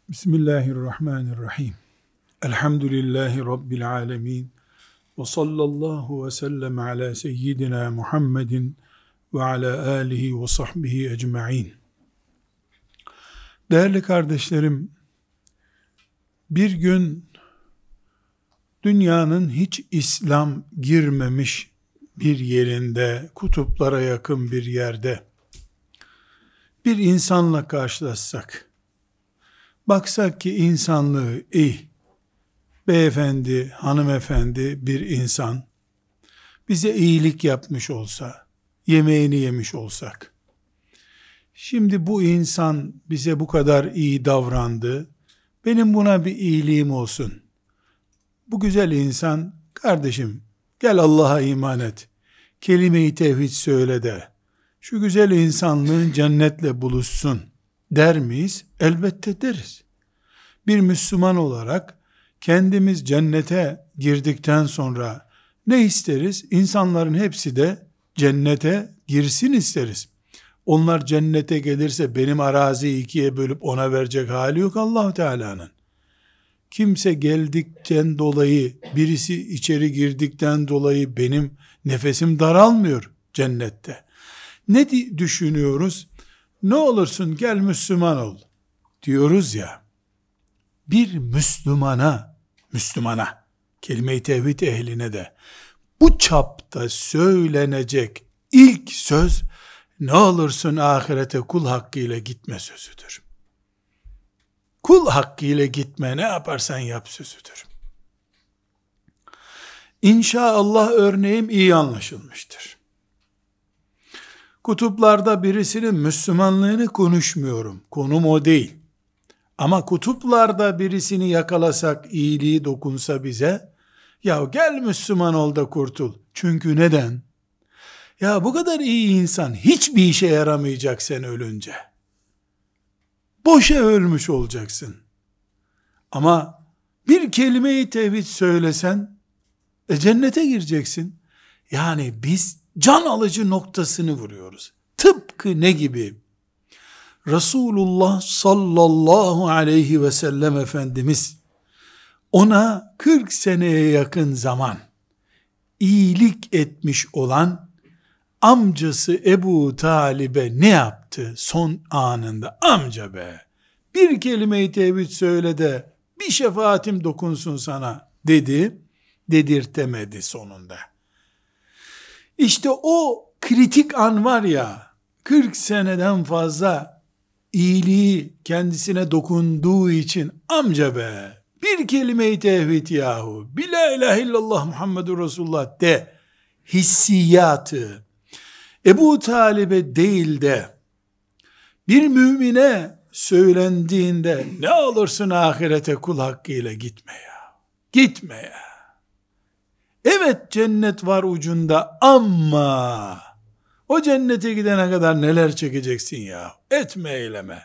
Bismillahirrahmanirrahim. Elhamdülillahi Rabbil alemin. Ve sallallahu ve sellem ala seyyidina Muhammedin ve ala alihi ve sahbihi ecma'in. Değerli kardeşlerim, bir gün dünyanın hiç İslam girmemiş bir yerinde, kutuplara yakın bir yerde bir insanla karşılaşsak, baksak ki insanlığı iyi, beyefendi, hanımefendi bir insan bize iyilik yapmış olsa, yemeğini yemiş olsak, şimdi bu insan bize bu kadar iyi davrandı, benim buna bir iyiliğim olsun. Bu güzel insan, kardeşim gel Allah'a iman et, kelime-i tevhid söyle de, şu güzel insanlığın cennetle buluşsun der miyiz? Elbette deriz. Bir Müslüman olarak kendimiz cennete girdikten sonra ne isteriz? İnsanların hepsi de cennete girsin isteriz. Onlar cennete gelirse benim araziyi ikiye bölüp ona verecek hali yok Allah-u Teala'nın. Kimse geldikten dolayı, birisi içeri girdikten dolayı benim nefesim daralmıyor cennette. Ne düşünüyoruz? Ne olursun gel Müslüman ol diyoruz ya. Bir Müslümana, kelime-i tevhid ehline de bu çapta söylenecek ilk söz, ne olursun ahirete kul hakkıyla gitme sözüdür. Kul hakkıyla gitme, ne yaparsan yap sözüdür. İnşallah örneğim iyi anlaşılmıştır. Kutuplarda birisinin Müslümanlığını konuşmuyorum. Konum o değil. Ama kutuplarda birisini yakalasak, iyiliği dokunsa bize, ya gel Müslüman ol da kurtul. Çünkü neden? Ya bu kadar iyi insan hiçbir işe yaramayacak sen ölünce. Boşa ölmüş olacaksın. Ama bir kelime-i tevhid söylesen, cennete gireceksin. Yani biz can alıcı noktasını vuruyoruz. Tıpkı ne gibi? Resulullah sallallahu aleyhi ve sellem Efendimiz ona 40 seneye yakın zaman iyilik etmiş olan amcası Ebu Talib'e ne yaptı son anında? Amca be, bir kelime-i tevhid söyle de bir şefaatim dokunsun sana dedi, dedirtemedi sonunda. İşte o kritik an var ya, 40 seneden fazla iyiliği kendisine dokunduğu için amca be, bir kelime-i tevhid yahu, bir la ilahe illallah Muhammedur Resulullah de hissiyatı, Ebu Talib'e değil de bir mümine söylendiğinde ne olursun ahirete kul hakkıyla gitme ya, gitme ya. Evet cennet var ucunda ama o cennete gidene kadar neler çekeceksin ya. Etme eyleme.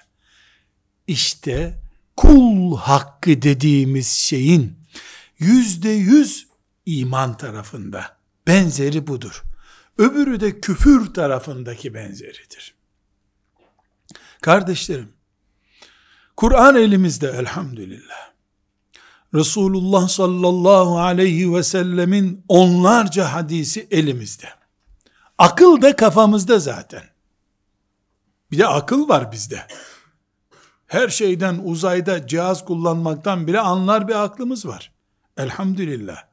İşte kul hakkı dediğimiz şeyin %100 iman tarafında. Benzeri budur. Öbürü de küfür tarafındaki benzeridir. Kardeşlerim, Kur'an elimizde elhamdülillah. Resulullah sallallahu aleyhi ve sellemin onlarca hadisi elimizde. Akıl da kafamızda zaten. Bir de akıl var bizde. Her şeyden uzayda cihaz kullanmaktan bile anlar bir aklımız var. Elhamdülillah.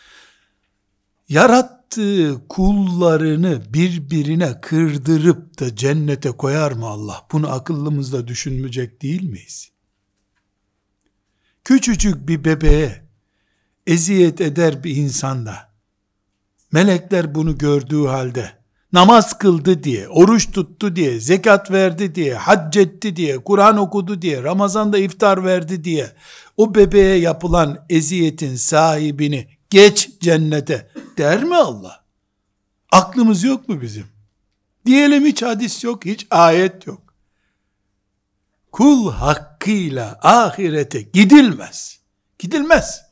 Yarattığı kullarını birbirine kırdırıp da cennete koyar mı Allah? Bunu akıllımızla düşünmeyecek değil miyiz? Küçücük bir bebeğe eziyet eder bir insanda, melekler bunu gördüğü halde, namaz kıldı diye, oruç tuttu diye, zekat verdi diye, hac etti diye, Kur'an okudu diye, Ramazan'da iftar verdi diye, o bebeğe yapılan eziyetin sahibini geç cennete der mi Allah? Aklımız yok mu bizim? Diyelim hiç hadis yok, hiç ayet yok. Kul hakkıyla ahirete gidilmez. Gidilmez.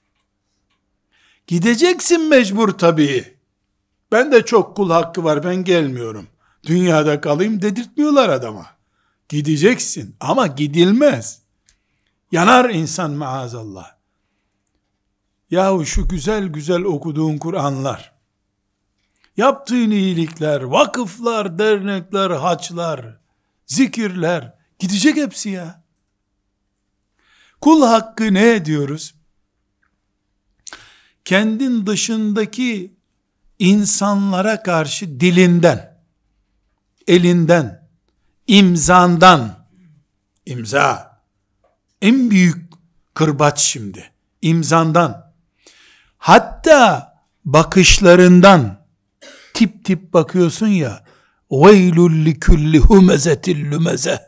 Gideceksin mecbur tabii. Ben de çok kul hakkı var, ben gelmiyorum. Dünyada kalayım dedirtmiyorlar adama. Gideceksin ama gidilmez. Yanar insan maazallah. Yahu şu güzel güzel okuduğun Kur'anlar, yaptığın iyilikler, vakıflar, dernekler, haçlar, zikirler, gidecek hepsi ya. Kul hakkı ne diyoruz? Kendin dışındaki insanlara karşı dilinden, elinden, imzandan, imza, en büyük kırbaç şimdi, imzandan, hatta bakışlarından, tip tip bakıyorsun ya, veylül likulli humezetil lümeze,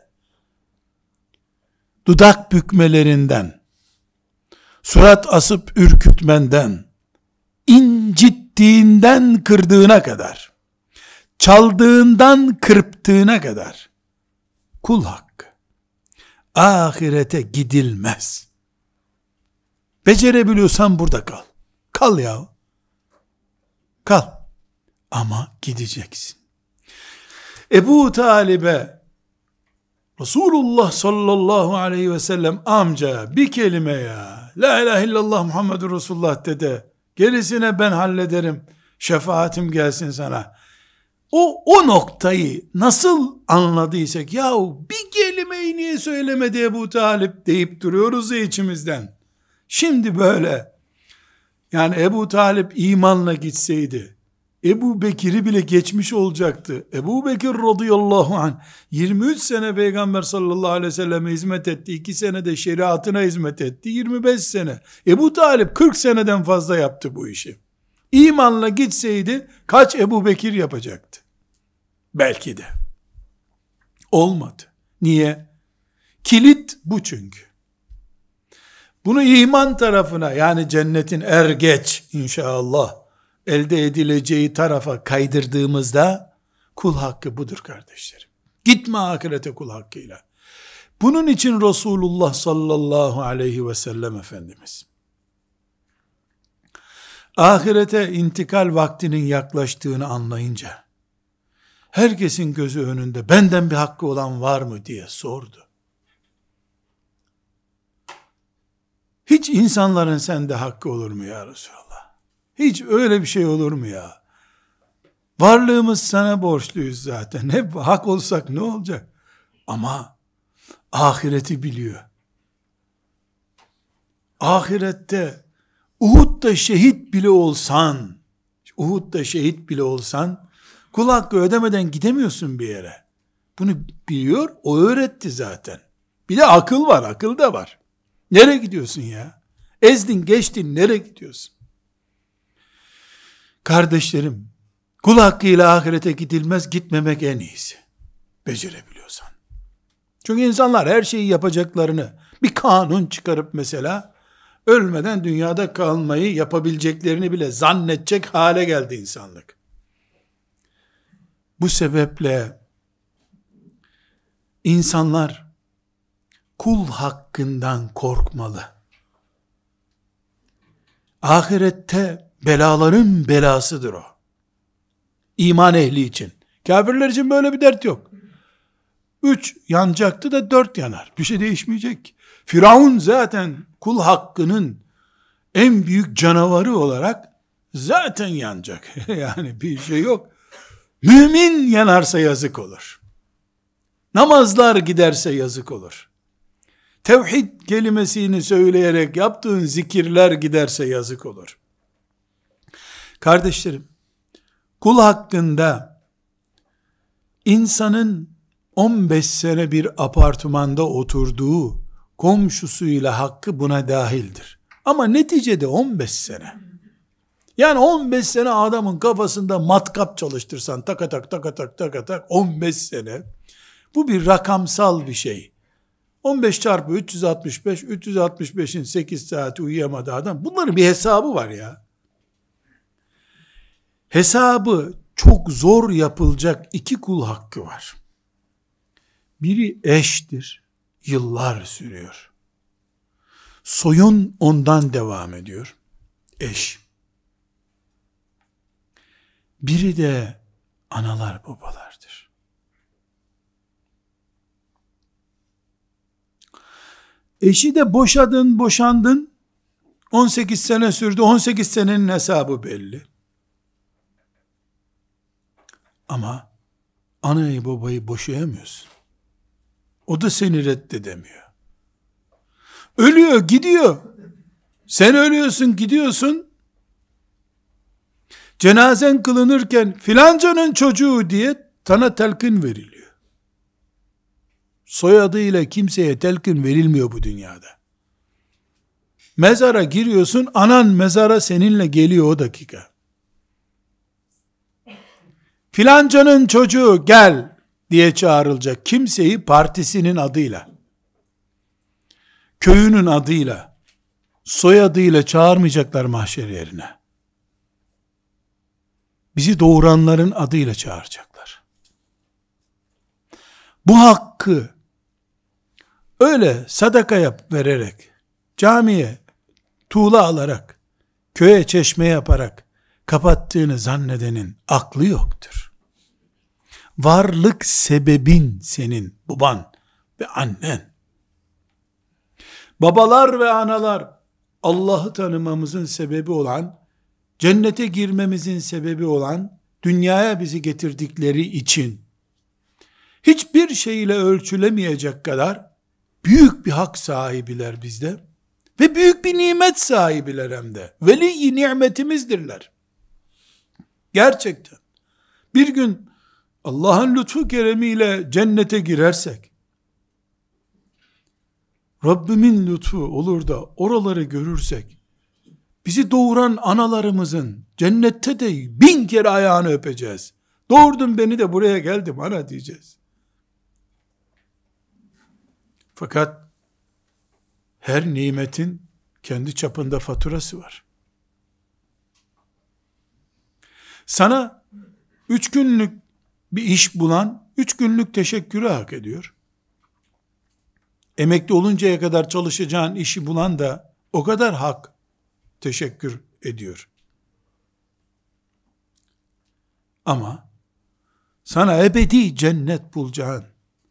dudak bükmelerinden, surat asıp ürkütmenden, incittiğinden kırdığına kadar, çaldığından kırptığına kadar, kul hakkı. Ahirete gidilmez. Becerebiliyorsan burada kal. Kal ya. Kal. Ama gideceksin. Ebu Talib'e Resulullah sallallahu aleyhi ve sellem amca bir kelime ya, la ilahe illallah Muhammedur Resulullah dede, gerisine ben hallederim, şefaatim gelsin sana. O noktayı nasıl anladıysak, yahu bir kelimeyi niye söylemedi Ebu Talip deyip duruyoruz ya içimizden. Şimdi böyle, yani Ebu Talip imanla gitseydi, Ebu Bekir'i bile geçmiş olacaktı. Ebu Bekir radıyallahu anh 23 sene Peygamber sallallahu aleyhi ve selleme hizmet etti. 2 sene de şeriatına hizmet etti. 25 sene. Ebu Talip 40 seneden fazla yaptı bu işi. İmanla gitseydi kaç Ebu Bekir yapacaktı? Belki de. Olmadı. Niye? Kilit bu çünkü. Bunu iman tarafına, yani cennetin er geç inşallah elde edileceği tarafa kaydırdığımızda kul hakkı budur kardeşlerim. Gitme ahirete kul hakkıyla. Bunun için Resulullah sallallahu aleyhi ve sellem Efendimiz ahirete intikal vaktinin yaklaştığını anlayınca herkesin gözü önünde benden bir hakkı olan var mı diye sordu. Hiç insanların sende hakkı olur mu ya Resulallah? Hiç öyle bir şey olur mu ya? Varlığımız sana borçluyuz zaten. Hep hak olsak ne olacak? Ama ahireti biliyor. Ahirette Uhud'da şehit bile olsan, kul hakkı ödemeden gidemiyorsun bir yere. Bunu biliyor, o öğretti zaten. Bir de akıl var, akıl da var. Nereye gidiyorsun ya? Ezdin, geçtin, nereye gidiyorsun? Kardeşlerim, kul hakkıyla ahirete gidilmez, gitmemek en iyisi. Becerebiliyorsan. Çünkü insanlar her şeyi yapacaklarını, bir kanun çıkarıp mesela, ölmeden dünyada kalmayı yapabileceklerini bile zannedecek hale geldi insanlık. Bu sebeple, insanlar, kul hakkından korkmalı. Ahirette belaların belasıdır o. İman ehli için. Kafirler için böyle bir dert yok. 3 yanacaktı da 4 yanar. Bir şey değişmeyecek. Firavun zaten kul hakkının en büyük canavarı olarak zaten yanacak. Yani bir şey yok. Mümin yanarsa yazık olur. Namazlar giderse yazık olur. Tevhid kelimesini söyleyerek yaptığın zikirler giderse yazık olur. Kardeşlerim, kul hakkında insanın 15 sene bir apartmanda oturduğu komşusuyla hakkı buna dahildir. Ama neticede 15 sene. Yani 15 sene adamın kafasında matkap çalıştırsan, tak 15 sene. Bu bir rakamsal bir şey. 15 çarpı 365, 365'in 8 saati uyuyamadı adam. Bunların bir hesabı var ya. Hesabı çok zor yapılacak 2 kul hakkı var. Biri eştir, yıllar sürüyor. Soyun ondan devam ediyor. Eş. Biri de analar babalardır. Eşi de boşadın, boşandın. 18 sene sürdü. 18 senenin hesabı belli. Ama anayı babayı boşayamıyorsun. O da seni reddedemiyor. Ölüyor, gidiyor. Sen ölüyorsun, gidiyorsun. Cenazen kılınırken filancanın çocuğu diye sana telkin veriliyor. Soyadıyla kimseye telkin verilmiyor bu dünyada. Mezara giriyorsun, anan mezara seninle geliyor o dakika. Filancanın çocuğu gel diye çağrılacak. Kimseyi partisinin adıyla, köyünün adıyla, soyadıyla çağırmayacaklar mahşer yerine. Bizi doğuranların adıyla çağıracaklar. Bu hakkı öyle sadaka vererek, camiye tuğla alarak, köye çeşme yaparak kapattığını zannedenin aklı yoktur. Varlık sebebin senin baban ve annen. Babalar ve analar Allah'ı tanımamızın sebebi olan, cennete girmemizin sebebi olan, dünyaya bizi getirdikleri için hiçbir şeyle ölçülemeyecek kadar büyük bir hak sahibiler bizde ve büyük bir nimet sahibiler hem de. Veli nimetimizdirler. Gerçekten. Bir gün Allah'ın lütfu keremiyle cennete girersek, Rabbimin lütfu olur da oraları görürsek, bizi doğuran analarımızın cennette de 1000 kere ayağını öpeceğiz. Doğurdun beni de buraya geldim ana diyeceğiz. Fakat her nimetin kendi çapında faturası var. Sana 3 günlük bir iş bulan 3 günlük teşekkürü hak ediyor. Emekli oluncaya kadar çalışacağın işi bulan da o kadar hak, teşekkür ediyor. Ama sana ebedi cennet bulacağın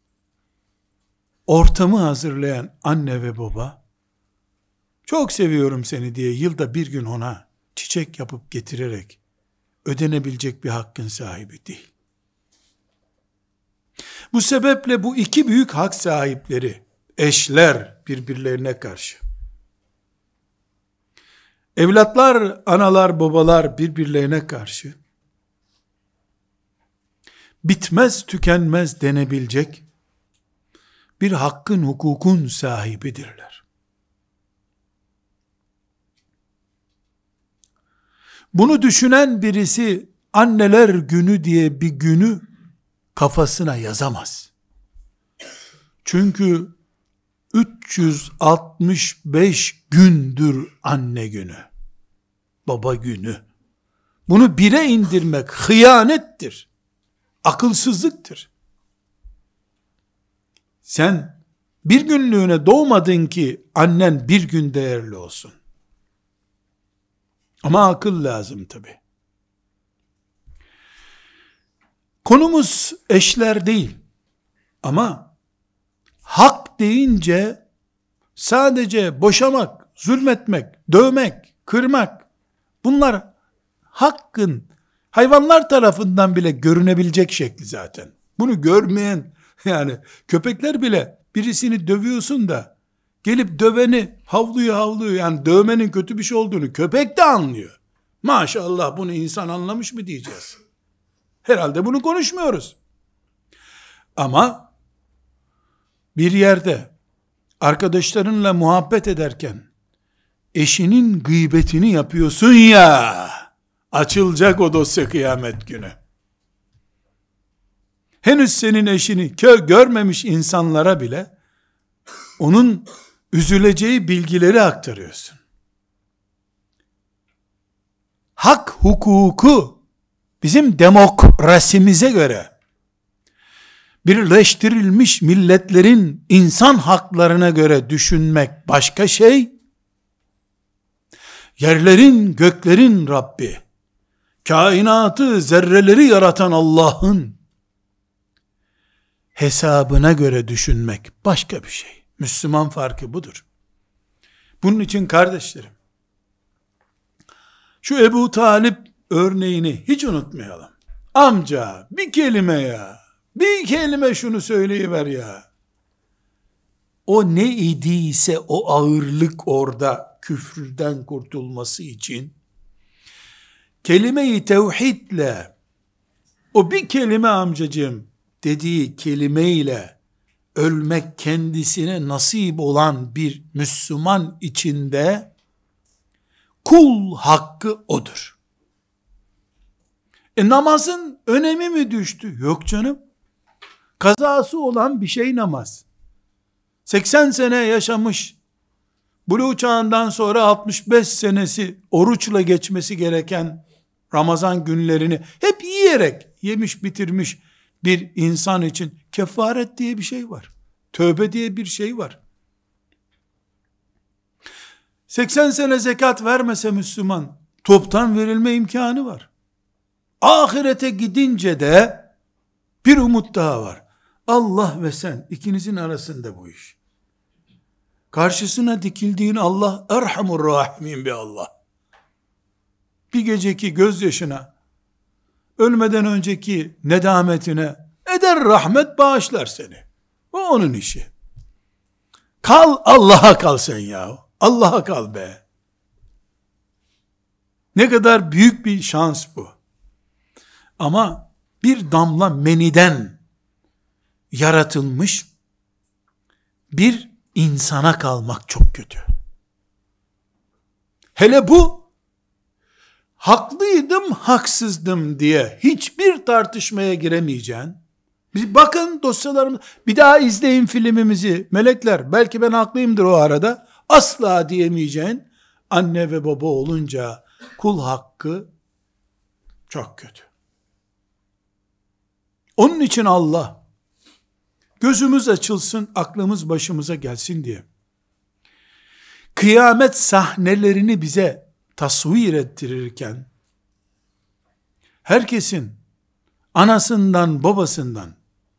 ortamı hazırlayan anne ve baba, çok seviyorum seni diye yılda bir gün ona çiçek yapıp getirerek ödenebilecek bir hakkın sahibi değil. Bu sebeple bu iki büyük hak sahipleri, eşler birbirlerine karşı, evlatlar, analar, babalar birbirlerine karşı, bitmez tükenmez denebilecek bir hakkın, hukukun sahibidirler. Bunu düşünen birisi anneler günü diye bir günü kafasına yazamaz. Çünkü 365 gündür anne günü, baba günü. Bunu bire indirmek hıyanettir, akılsızlıktır. Sen bir günlüğüne doğmadın ki annen bir gün değerli olsun. Ama akıl lazım tabi. Konumuz eşler değil. Ama hak deyince sadece boşamak, zulmetmek, dövmek, kırmak, bunlar hakkın hayvanlar tarafından bile görünebilecek şekli zaten. Bunu görmeyen, yani köpekler bile birisini dövüyorsun da gelip döveni havluyor, yani dövmenin kötü bir şey olduğunu köpek de anlıyor. Maşallah bunu insan anlamış mı diyeceğiz. Herhalde bunu konuşmuyoruz. Ama bir yerde arkadaşlarınla muhabbet ederken eşinin gıybetini yapıyorsun ya, açılacak o dosya kıyamet günü. Henüz senin eşini görmemiş insanlara bile onun üzüleceği bilgileri aktarıyorsun. Hak hukuku bizim demokrasimize göre birleştirilmiş milletlerin insan haklarına göre düşünmek başka şey, yerlerin göklerin Rabbi, kainatı zerreleri yaratan Allah'ın hesabına göre düşünmek başka bir şey. Müslüman farkı budur. Bunun için kardeşlerim, şu Ebu Talip örneğini hiç unutmayalım. Amca bir kelime ya, bir kelime şunu söyleyiver ya. O ne idiyse o ağırlık orada küfürden kurtulması için kelime-i tevhidle o bir kelime amcacığım dediği kelimeyle ölmek kendisine nasip olan bir Müslüman içinde kul hakkı odur. Namazın önemi mi düştü? Yok canım. Kazası olan bir şey namaz. 80 sene yaşamış, buluğ çağından sonra 65 senesi oruçla geçmesi gereken Ramazan günlerini hep yiyerek yemiş bitirmiş bir insan için kefaret diye bir şey var. Tövbe diye bir şey var. 80 sene zekat vermese Müslüman, toptan verilme imkanı var. Ahirete gidince de bir umut daha var. Allah ve sen, ikinizin arasında bu iş. Karşısına dikildiğin Allah, Erhamur Rahimin bir Allah. Bir geceki gözyaşına, ölmeden önceki nedametine eder rahmet, bağışlar seni. O onun işi. Kal, Allah'a kal sen ya. Allah'a kal be. Ne kadar büyük bir şans bu. Ama bir damla meniden yaratılmış bir insana kalmak çok kötü. Hele bu haklıydım, haksızdım diye hiçbir tartışmaya giremeyeceğin, bakın dosyalarımız, bir daha izleyin filmimizi melekler, belki ben haklıyımdır o arada, asla diyemeyeceğin anne ve baba olunca kul hakkı çok kötü. Onun için Allah gözümüz açılsın, aklımız başımıza gelsin diye kıyamet sahnelerini bize tasvir ettirirken herkesin anasından babasından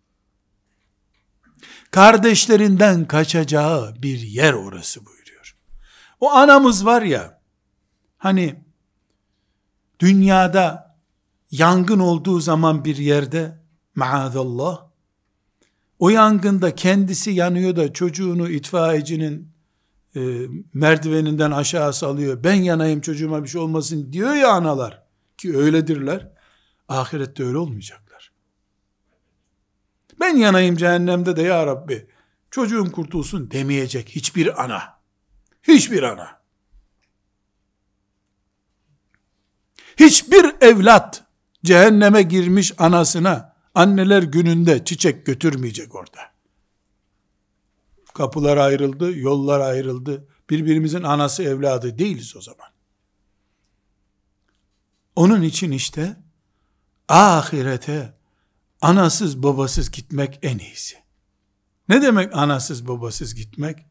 kardeşlerinden kaçacağı bir yer orası buyuruyor. O anamız var ya, hani dünyada yangın olduğu zaman bir yerde maazallah, o yangında kendisi yanıyor da çocuğunu itfaiyecinin merdiveninden aşağı salıyor, ben yanayım çocuğuma bir şey olmasın diyor ya analar, ki öyledirler. Ahirette öyle olmayacaklar. Ben yanayım cehennemde de ya Rabbi çocuğum kurtulsun demeyecek hiçbir ana. Hiçbir ana. Hiçbir evlat cehenneme girmiş anasına anneler gününde çiçek götürmeyecek orada. Kapılar ayrıldı, yollar ayrıldı. Birbirimizin anası evladı değiliz o zaman. Onun için işte ahirete anasız babasız gitmek en iyisi. Ne demek anasız babasız gitmek?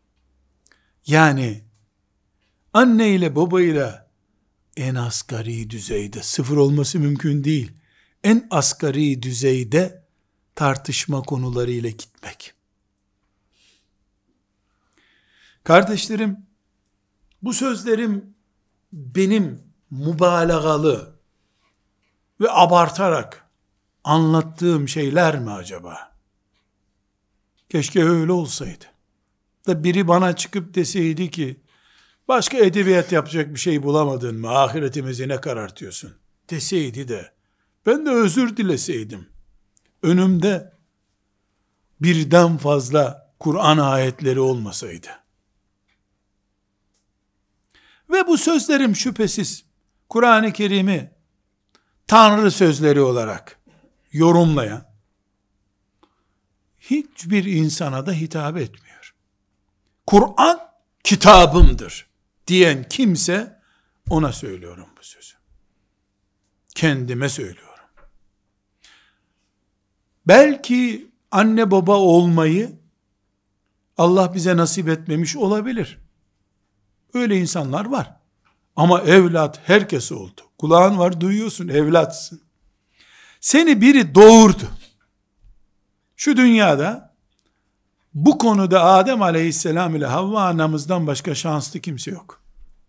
Yani anne ile baba ile en asgari düzeyde, sıfır olması mümkün değil, en asgari düzeyde tartışma konularıyla gitmek. Kardeşlerim, bu sözlerim benim mübalağalı ve abartarak anlattığım şeyler mi acaba? Keşke öyle olsaydı. Da biri bana çıkıp deseydi ki, başka edebiyat yapacak bir şey bulamadın mı? Ahiretimizi ne karartıyorsun? Deseydi de, ben de özür dileseydim. Önümde birden fazla Kur'an ayetleri olmasaydı. Ve bu sözlerim şüphesiz Kur'an-ı Kerim'i Tanrı sözleri olarak yorumlayan hiçbir insana da hitap etmiyor. Kur'an kitabımdır diyen kimse ona söylüyorum bu sözü. Kendime söylüyorum. Belki anne baba olmayı Allah bize nasip etmemiş olabilir. Öyle insanlar var. Ama evlat herkes oldu. Kulağın var, duyuyorsun, evlatsın. Seni biri doğurdu. Şu dünyada Bu konuda Adem aleyhisselam ile Havva anamızdan başka şanslı kimse yok.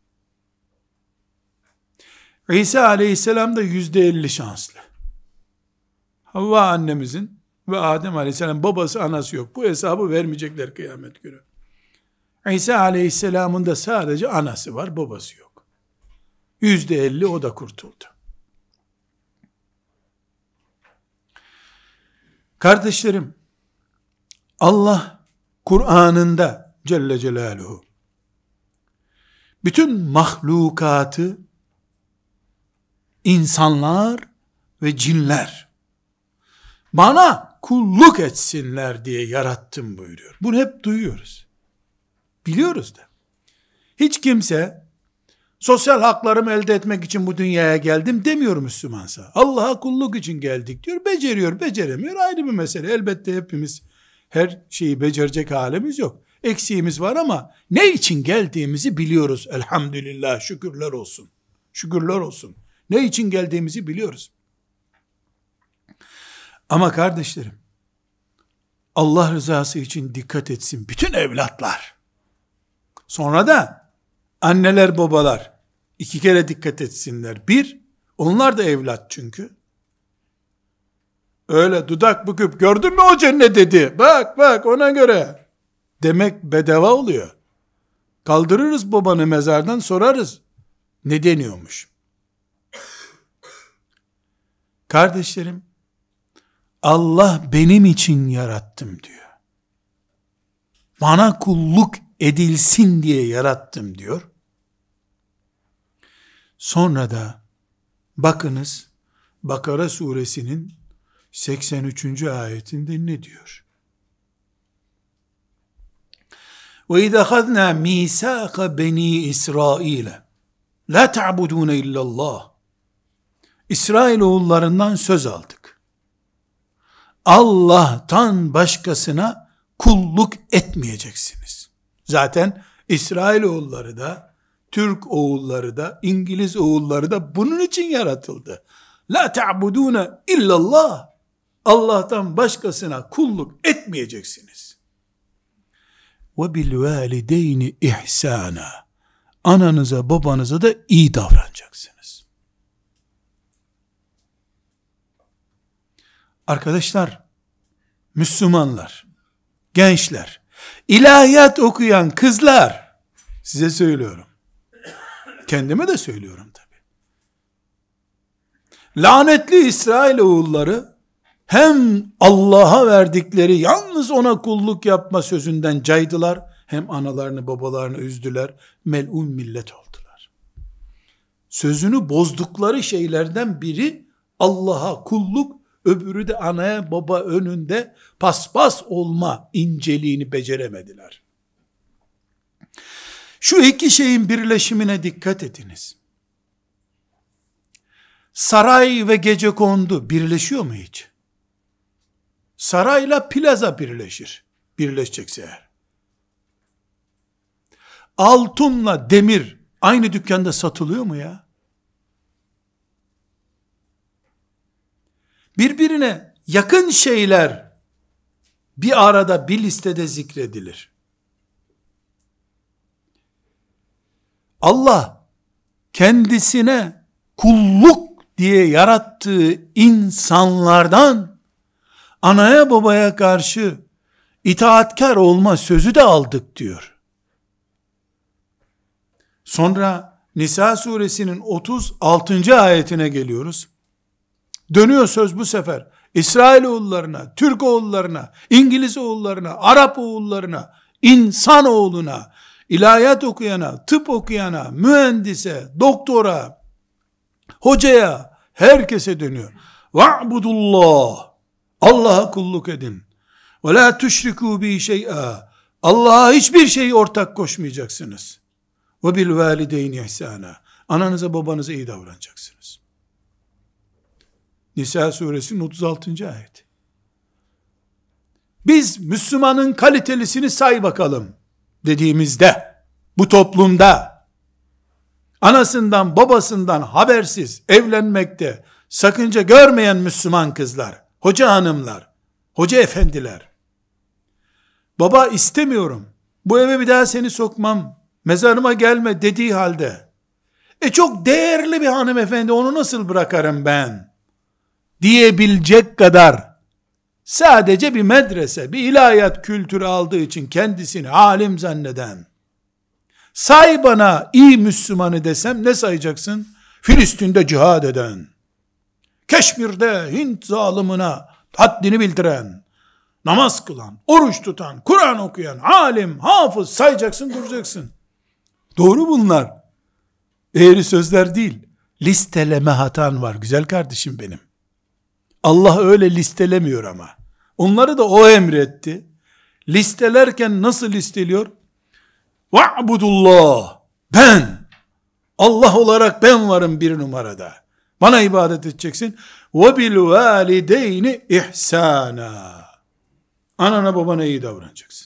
İsa aleyhisselam da %50 şanslı. Havva annemizin ve Adem aleyhisselam babası anası yok. Bu hesabı vermeyecekler kıyamet günü. İsa aleyhisselamın da sadece anası var, babası yok. %50 o da kurtuldu. Kardeşlerim, Allah Kur'an'ında Celle Celaluhu bütün mahlukatı, insanlar ve cinler bana kulluk etsinler diye yarattım buyuruyor. Bunu hep duyuyoruz. Biliyoruz da. Hiç kimse sosyal haklarımı elde etmek için bu dünyaya geldim demiyor Müslümansa. Allah'a kulluk için geldik diyor. Beceriyor, beceremiyor ayrı bir mesele. Elbette hepimiz her şeyi becerecek halimiz yok. Eksiğimiz var ama ne için geldiğimizi biliyoruz. Elhamdülillah, şükürler olsun. Şükürler olsun. Ne için geldiğimizi biliyoruz. Ama kardeşlerim, Allah rızası için dikkat etsin bütün evlatlar. Sonra da anneler, babalar 2 kere dikkat etsinler. Bir, onlar da evlat çünkü. Öyle dudak büküp gördün mü hoca ne dedi? Bak bak ona göre. Demek bedava oluyor. Kaldırırız babanı mezardan, sorarız. Ne deniyormuş? Kardeşlerim, Allah benim için yarattım diyor. Bana kulluk edilsin diye yarattım diyor. Sonra da bakınız Bakara suresinin 83. ayetinde ne diyor? وَاِذَا خَذْنَا مِيسَاقَ بَن۪ي إِسْرَائِيلَ لَا تَعْبُدُونَ اِلَّا اللّٰهِ İsrailoğullarından söz aldık. Allah'tan başkasına kulluk etmeyeceksiniz. Zaten İsrailoğulları da, Türk oğulları da, İngiliz oğulları da bunun için yaratıldı. La ta'budune illallah. Allah'tan başkasına kulluk etmeyeceksiniz. Ve bil valideyni ihsana. Ananıza, babanıza da iyi davranacaksınız. Arkadaşlar, Müslümanlar, gençler, ilahiyat okuyan kızlar, size söylüyorum. Kendime de söylüyorum tabi. Lanetli İsrailoğulları hem Allah'a verdikleri yalnız ona kulluk yapma sözünden caydılar, hem analarını babalarını üzdüler, melun millet oldular. Sözünü bozdukları şeylerden biri Allah'a kulluk, öbürü de anaya baba önünde paspas olma inceliğini beceremediler. Şu iki şeyin birleşimine dikkat ediniz. Saray ve gecekondu birleşiyor mu hiç? Sarayla plaza birleşir. Birleşecekse eğer. Altınla demir aynı dükkanda satılıyor mu ya? Birbirine yakın şeyler bir arada bir listede zikredilir. Allah kendisine kulluk diye yarattığı insanlardan anaya babaya karşı itaatkar olma sözü de aldık diyor. Sonra Nisa suresinin 36. ayetine geliyoruz. Dönüyor söz bu sefer. İsrailoğullarına, Türk oğullarına, İngiliz oğullarına, Arap oğullarına, insan oğluna, ilahiyat okuyana, tıp okuyana, mühendise, doktora, hocaya, herkese dönüyor. Va'budullah. Allah'a kulluk edin. Ve la tüşrikû bi şey'a. Allah'a hiçbir şey ortak koşmayacaksınız. Ve bil valideyni ihsana. Ananıza babanıza iyi davranacaksınız. Nisa suresinin 36. ayet. Biz Müslümanın kalitelisini say bakalım dediğimizde, bu toplumda anasından babasından habersiz evlenmekte sakınca görmeyen Müslüman kızlar, hoca hanımlar, hoca efendiler, baba istemiyorum, bu eve bir daha seni sokmam, mezarıma gelme dediği halde, çok değerli bir hanımefendi, onu nasıl bırakarım ben diyebilecek kadar sadece bir medrese, bir ilahiyat kültürü aldığı için kendisini alim zanneden, say bana iyi Müslümanı desem ne sayacaksın? Filistin'de cihad eden, Keşmir'de Hint zalimine haddini bildiren, namaz kılan, oruç tutan, Kur'an okuyan, alim, hafız sayacaksın, duracaksın. Doğru bunlar. Eğri sözler değil. Listeleme hatan var güzel kardeşim benim. Allah öyle listelemiyor ama. Onları da o emretti. Listelerken nasıl listeliyor? Va'budullah. Ben. Allah olarak ben varım bir numarada. Bana ibadet edeceksin. Ve bil valideyni ihsana. Anana babana iyi davranacaksın.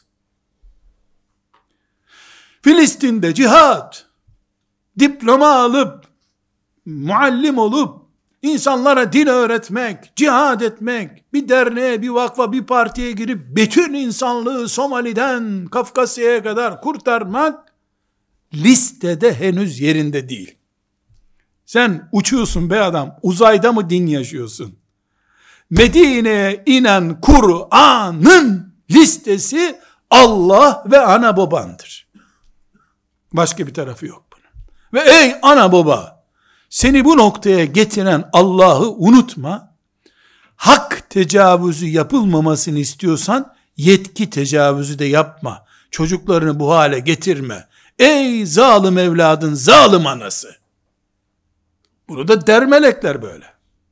Filistin'de cihad, diploma alıp, muallim olup, insanlara din öğretmek, cihad etmek, bir derneğe, bir vakfa, bir partiye girip, bütün insanlığı Somali'den Kafkasya'ya kadar kurtarmak, listede henüz yerinde değil. Sen uçuyorsun be adam, uzayda mı din yaşıyorsun? Medine'ye inen Kur'an'ın listesi Allah ve ana babandır. Başka bir tarafı yok bunun. Ve ey ana baba, seni bu noktaya getiren Allah'ı unutma. Hak tecavüzü yapılmamasını istiyorsan yetki tecavüzü de yapma. Çocuklarını bu hale getirme. Ey zalim evladın zalim anası. Bunu da dermelekler böyle.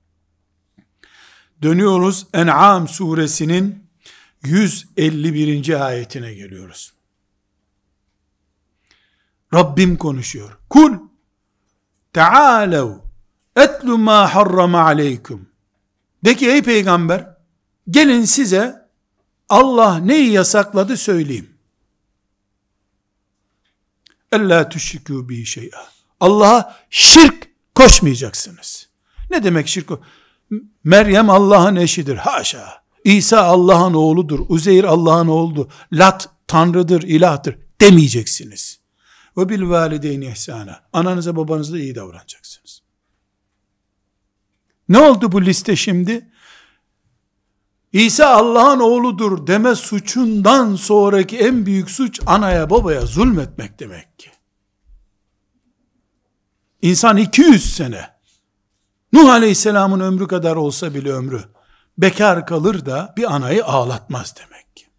Dönüyoruz En'am suresinin 151. ayetine geliyoruz. Rabbim konuşuyor. Kul ta'alev etlu ma harrama aleykum. De ki ey peygamber, gelin size Allah neyi yasakladı söyleyeyim. Ella tüşrikû bi şey'a. Allah'a şirk koşmayacaksınız. Ne demek şirk? Meryem Allah'ın eşidir. Haşa. İsa Allah'ın oğludur. Uzeyr Allah'ın oğludur. Lat tanrıdır, ilahtır demeyeceksiniz. Ve bil valideyni ihsana. Ananıza babanıza iyi davranacaksınız. Ne oldu bu liste şimdi? İsa Allah'ın oğludur deme suçundan sonraki en büyük suç anaya babaya zulmetmek demek ki. İnsan 200 sene, Nuh Aleyhisselam'ın ömrü kadar olsa bile ömrü, bekar kalır da bir anayı ağlatmaz demek ki.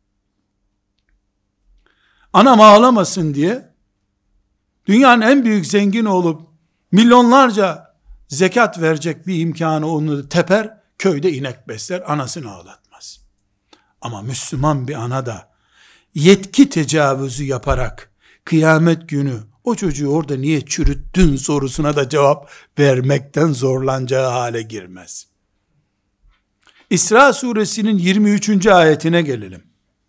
Anam ağlamasın diye, dünyanın en büyük zengin olup, milyonlarca zekat verecek bir imkanı onu teper, köyde inek besler, anasını ağlatmaz. Ama Müslüman bir ana da, yetki tecavüzü yaparak, kıyamet günü, o çocuğu orada niye çürüttün sorusuna da cevap vermekten zorlanacağı hale girmez. İsra suresinin 23. ayetine gelelim.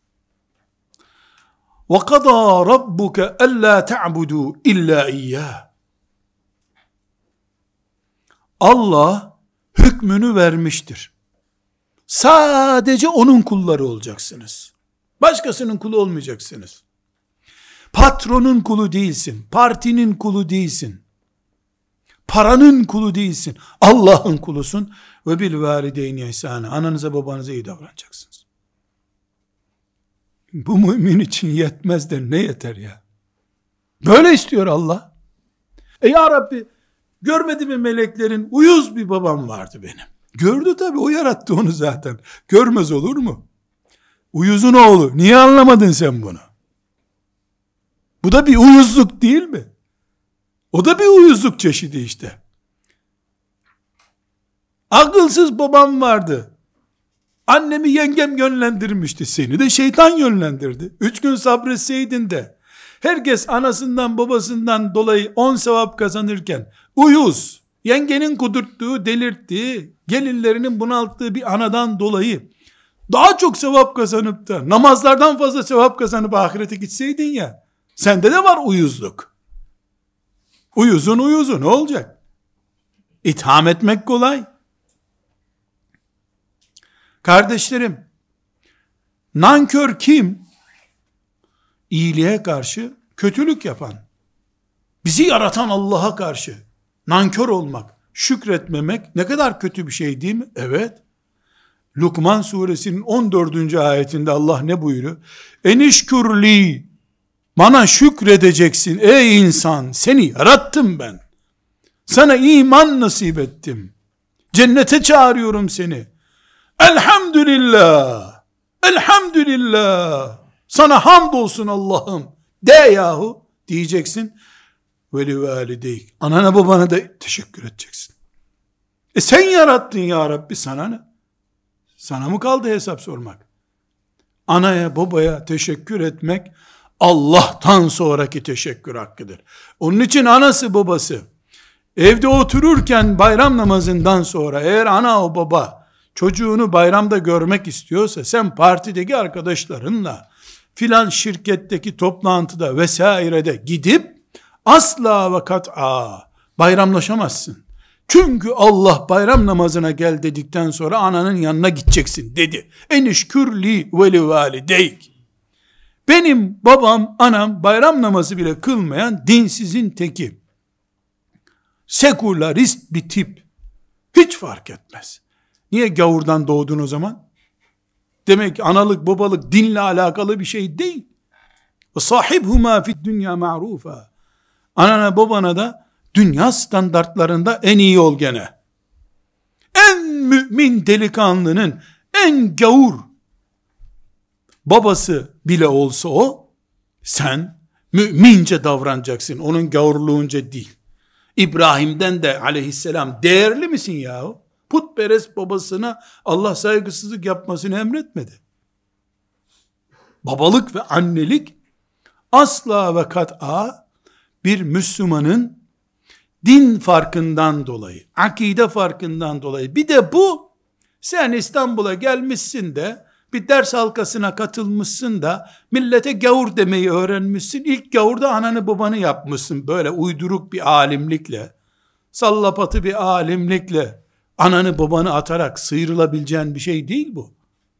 وَقَضَى رَبُّكَ أَلَّا تَعْبُدُوا إِلَّا إِيَّهِ. Allah hükmünü vermiştir. Sadece onun kulları olacaksınız. Başkasının kulu olmayacaksınız. Patronun kulu değilsin. Partinin kulu değilsin. Paranın kulu değilsin. Allah'ın kulusun. Ve bil valideyni ihsana. Ananıza babanıza iyi davranacaksınız. Bu mümin için yetmez de ne yeter ya? Böyle istiyor Allah. Ya Rabbi, görmedi mi meleklerin uyuz bir babam vardı benim. Gördü tabii, o yarattı onu zaten. Görmez olur mu? Uyuzun oğlu. Niye anlamadın sen bunu? Bu da bir uyuzluk değil mi? O da bir uyuzluk çeşidi işte. Akılsız babam vardı. Annemi yengem yönlendirmişti. Seni de şeytan yönlendirdi. 3 gün sabretseydin de herkes anasından babasından dolayı 10 sevap kazanırken uyuz, yengenin kudurttuğu, delirttiği, gelinlerinin bunalttığı bir anadan dolayı daha çok sevap kazanıp da namazlardan fazla sevap kazanıp ahirete gitseydin ya, sende de var uyuzluk. Uyuzun uyuzu ne olacak? İtham etmek kolay. Kardeşlerim, Nankör kim? İyiliğe karşı kötülük yapan. Bizi yaratan Allah'a karşı nankör olmak, şükretmemek ne kadar kötü bir şey değil mi? Evet. Lukman suresinin 14. ayetinde Allah ne buyuruyor? Enişkürli, bana şükredeceksin ey insan, seni yarattım ben. Sana iman nasip ettim. Cennete çağırıyorum seni. Elhamdülillah. Elhamdülillah. Sana hamdolsun Allah'ım. De yahu diyeceksin. Veli valideyk. Anana babana da teşekkür edeceksin. Sen yarattın ya Rabbi, sana ne? Sana mı kaldı hesap sormak? Anaya babaya teşekkür etmek Allah'tan sonraki teşekkür hakkıdır. Onun için anası babası evde otururken bayram namazından sonra eğer ana o baba çocuğunu bayramda görmek istiyorsa, sen partideki arkadaşlarınla filan şirketteki toplantıda vesairede gidip asla ve kat'a bayramlaşamazsın. Çünkü Allah bayram namazına gel dedikten sonra ananın yanına gideceksin dedi. Enişkürli veli valideyk. Benim babam, anam bayram namazı bile kılmayan dinsizin teki. Sekülerist bir tip. Hiç fark etmez. Niye gavurdan doğdun o zaman? Demek ki analık babalık dinle alakalı bir şey değil. Ve sahibhuma fid dünya ma'rufa. Anana babana da dünya standartlarında en iyi ol gene. En mümin delikanlının en gavur babası bile olsa o, sen mümince davranacaksın. Onun gavurluğunca değil. İbrahim'den de aleyhisselam değerli misin yahu? Putperest babasına Allah saygısızlık yapmasını emretmedi. Babalık ve annelik asla ve kat'a bir Müslümanın din farkından dolayı, akide farkından dolayı. Bir de bu, sen İstanbul'a gelmişsin de bir ders halkasına katılmışsın da millete gavur demeyi öğrenmişsin. İlk gavur da ananı babanı yapmışsın. Böyle uyduruk bir alimlikle, sallapatı bir alimlikle ananı babanı atarak sıyrılabileceğin bir şey değil bu.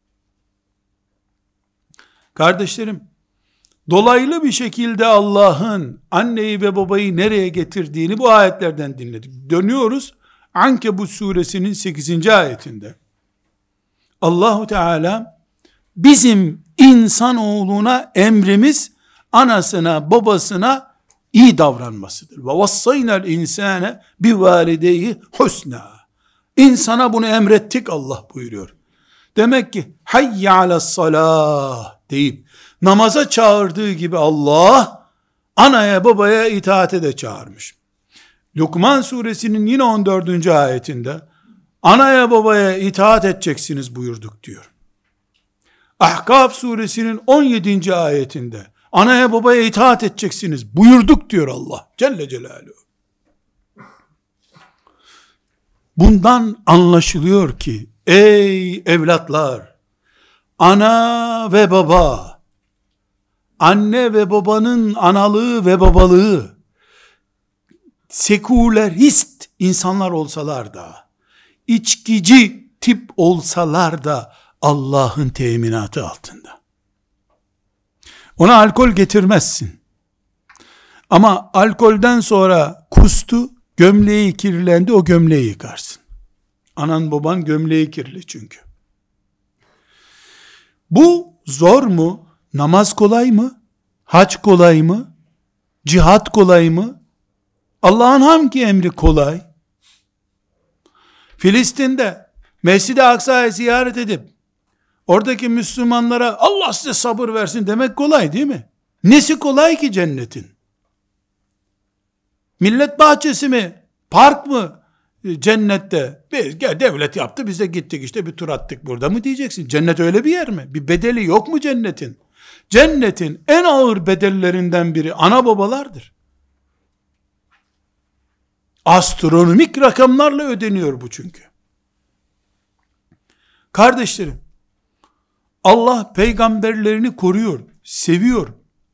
Kardeşlerim, dolaylı bir şekilde Allah'ın anneyi ve babayı nereye getirdiğini bu ayetlerden dinledik. Dönüyoruz Ankebut suresinin 8. ayetinde. Allahu Teala bizim insanoğluna emrimiz anasına babasına iyi davranmasıdır. Ve vassaynal insane bi valideyhi husna. İnsana bunu emrettik Allah buyuruyor. Demek ki hayye alassalah deyip namaza çağırdığı gibi Allah anaya babaya itaate de çağırmış. Lukman suresinin yine 14. ayetinde anaya babaya itaat edeceksiniz buyurduk diyor. Ahkaf suresinin 17. ayetinde anaya babaya itaat edeceksiniz buyurduk diyor Allah Celle Celaluhu. Bundan anlaşılıyor ki ey evlatlar, ana ve baba, anne ve babanın analığı ve babalığı sekülerist insanlar olsalar da, içkici tip olsalar da Allah'ın teminatı altında. Ona alkol getirmezsin. Ama alkolden sonra kustu, gömleği kirlendi, o gömleği yıkarsın. Anan baban gömleği kirli çünkü. Bu zor mu? Namaz kolay mı? Hac kolay mı? Cihat kolay mı? Allah'ın hangi emri kolay? Filistin'de Mescid-i Aksa'yı ziyaret edip oradaki Müslümanlara Allah size sabır versin demek kolay değil mi? Nesi kolay ki cennetin? Millet bahçesi mi? Park mı? Cennette devlet yaptı, biz de gittik işte bir tur attık burada mı diyeceksin? Cennet öyle bir yer mi? Bir bedeli yok mu cennetin? Cennetin en ağır bedellerinden biri ana babalardır. Astronomik rakamlarla ödeniyor bu çünkü. Kardeşlerim, Allah peygamberlerini koruyor, seviyor.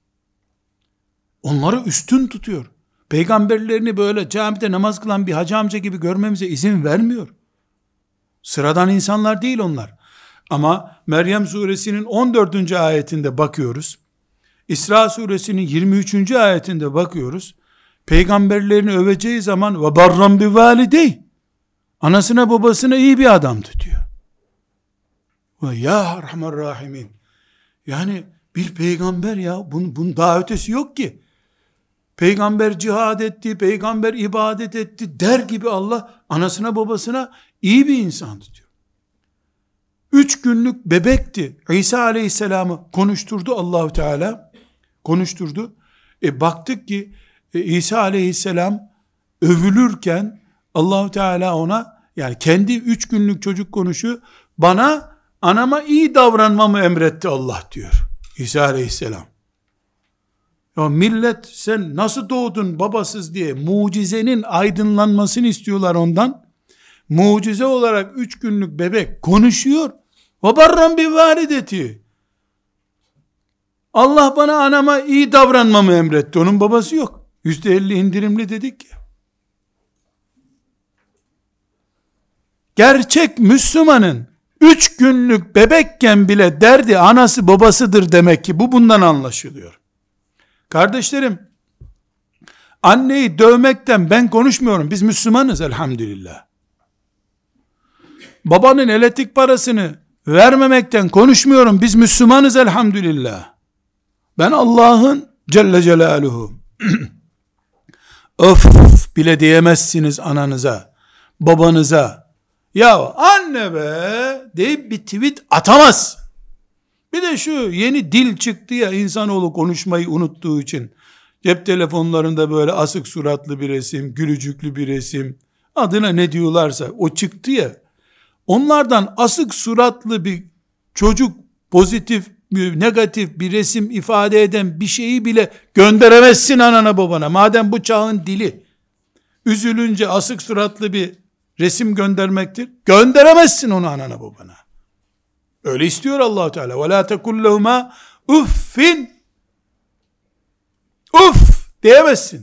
Onları üstün tutuyor. Peygamberlerini böyle camide namaz kılan bir hacı amca gibi görmemize izin vermiyor. Sıradan insanlar değil onlar. Ama Meryem suresinin 14. ayetinde bakıyoruz. İsra suresinin 23. ayetinde bakıyoruz. Peygamberlerini öveceği zaman ve barram bi validey, anasına babasına iyi bir adamdı diyor. Ve ya Erhamer Rahimin, yani bir peygamber ya, bunun daha ötesi yok ki. Peygamber cihad etti, peygamber ibadet etti der gibi Allah anasına babasına iyi bir insandı diyor. 3 günlük bebekti. İsa aleyhisselamı konuşturdu Allahu Teala. Konuşturdu. Baktık ki İsa aleyhisselam övülürken Allahu Teala ona, yani kendi 3 günlük çocuk konuşuyor. Bana anama iyi davranmamı emretti Allah diyor İsa aleyhisselam. Ya millet sen nasıl doğdun babasız diye mucizenin aydınlanmasını istiyorlar ondan. Mucize olarak 3 günlük bebek konuşuyor. وَبَرًّا بِوَالِدَتِهِ, Allah bana anama iyi davranmamı emretti. Onun babası yok. %50 indirimli dedik ya. Gerçek Müslümanın 3 günlük bebekken bile derdi anası babasıdır demek ki. Bu bundan anlaşılıyor. Kardeşlerim, anneyi dövmekten ben konuşmuyorum. Biz Müslümanız elhamdülillah. Babanın elektrik parasını vermemekten konuşmuyorum. Biz Müslümanız elhamdülillah. Ben Allah'ın Celle Celaluhu öf bile diyemezsiniz ananıza, babanıza. Ya anne be deyip bir tweet atamaz. Bir de şu yeni dil çıktı ya, insanoğlu konuşmayı unuttuğu için cep telefonlarında böyle asık suratlı bir resim, gülücüklü bir resim, adına ne diyorlarsa o çıktı ya. Onlardan asık suratlı bir çocuk, pozitif, negatif bir resim ifade eden bir şeyi bile gönderemezsin anana babana. Madem bu çağın dili üzülünce asık suratlı bir resim göndermektir, gönderemezsin onu anana babana. Öyle istiyor Allah Teala. Ve la tekul lehuma uffin, uff diyemezsin.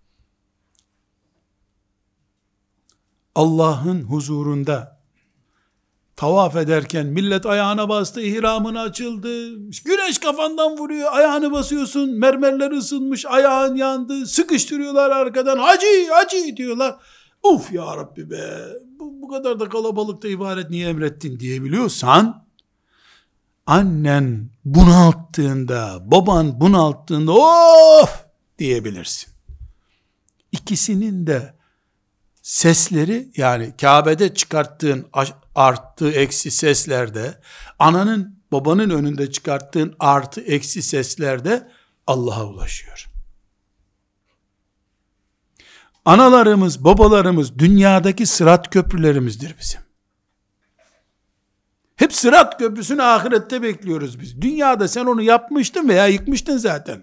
Allah'ın huzurunda tavaf ederken millet ayağına bastı, ihramını açıldı, güneş kafandan vuruyor, ayağını basıyorsun, mermerler ısınmış, ayağın yandı, sıkıştırıyorlar arkadan, hacı diyorlar. Uf ya Rabbi be, bu kadar da kalabalıkta ibaret niye emrettin diyebiliyorsan, annen bunalttığında, baban bunalttığında of diyebilirsin. İkisinin de sesleri, yani Kabe'de çıkarttığın artı eksi seslerde, ananın babanın önünde çıkarttığın artı eksi seslerde Allah'a ulaşıyor. Analarımız, babalarımız dünyadaki sırat köprülerimizdir bizim. Hep sırat köprüsünü ahirette bekliyoruz biz. Dünyada sen onu yapmıştın veya yıkmıştın zaten.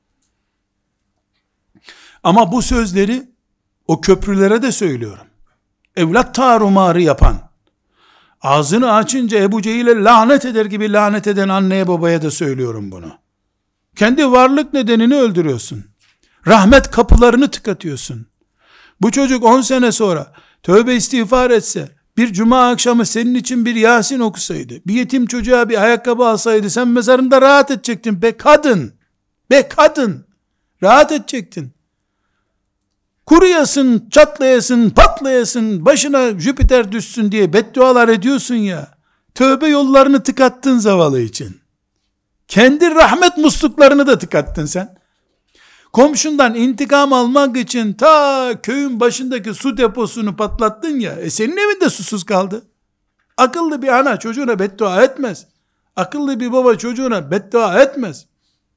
Ama bu sözleri o köprülere de söylüyorum. Evlat tarumarı yapan, ağzını açınca Ebu Cehil'e lanet eder gibi lanet eden anneye babaya da söylüyorum bunu. Kendi varlık nedenini öldürüyorsun. Rahmet kapılarını tıkatıyorsun. Bu çocuk 10 sene sonra tövbe istiğfar etse, bir cuma akşamı senin için bir Yasin okusaydı, bir yetim çocuğa bir ayakkabı alsaydı, sen mezarında rahat edecektin be kadın. Be kadın. Rahat edecektin. Kuruyasın, çatlayasın, patlayasın, başına Jüpiter düşsün diye beddualar ediyorsun ya. Tövbe yollarını tıkattın zavallı için. Kendi rahmet musluklarını da tıkattın sen. Komşundan intikam almak için ta köyün başındaki su deposunu patlattın ya. Senin evinde susuz kaldı. Akıllı bir ana çocuğuna beddua etmez. Akıllı bir baba çocuğuna beddua etmez.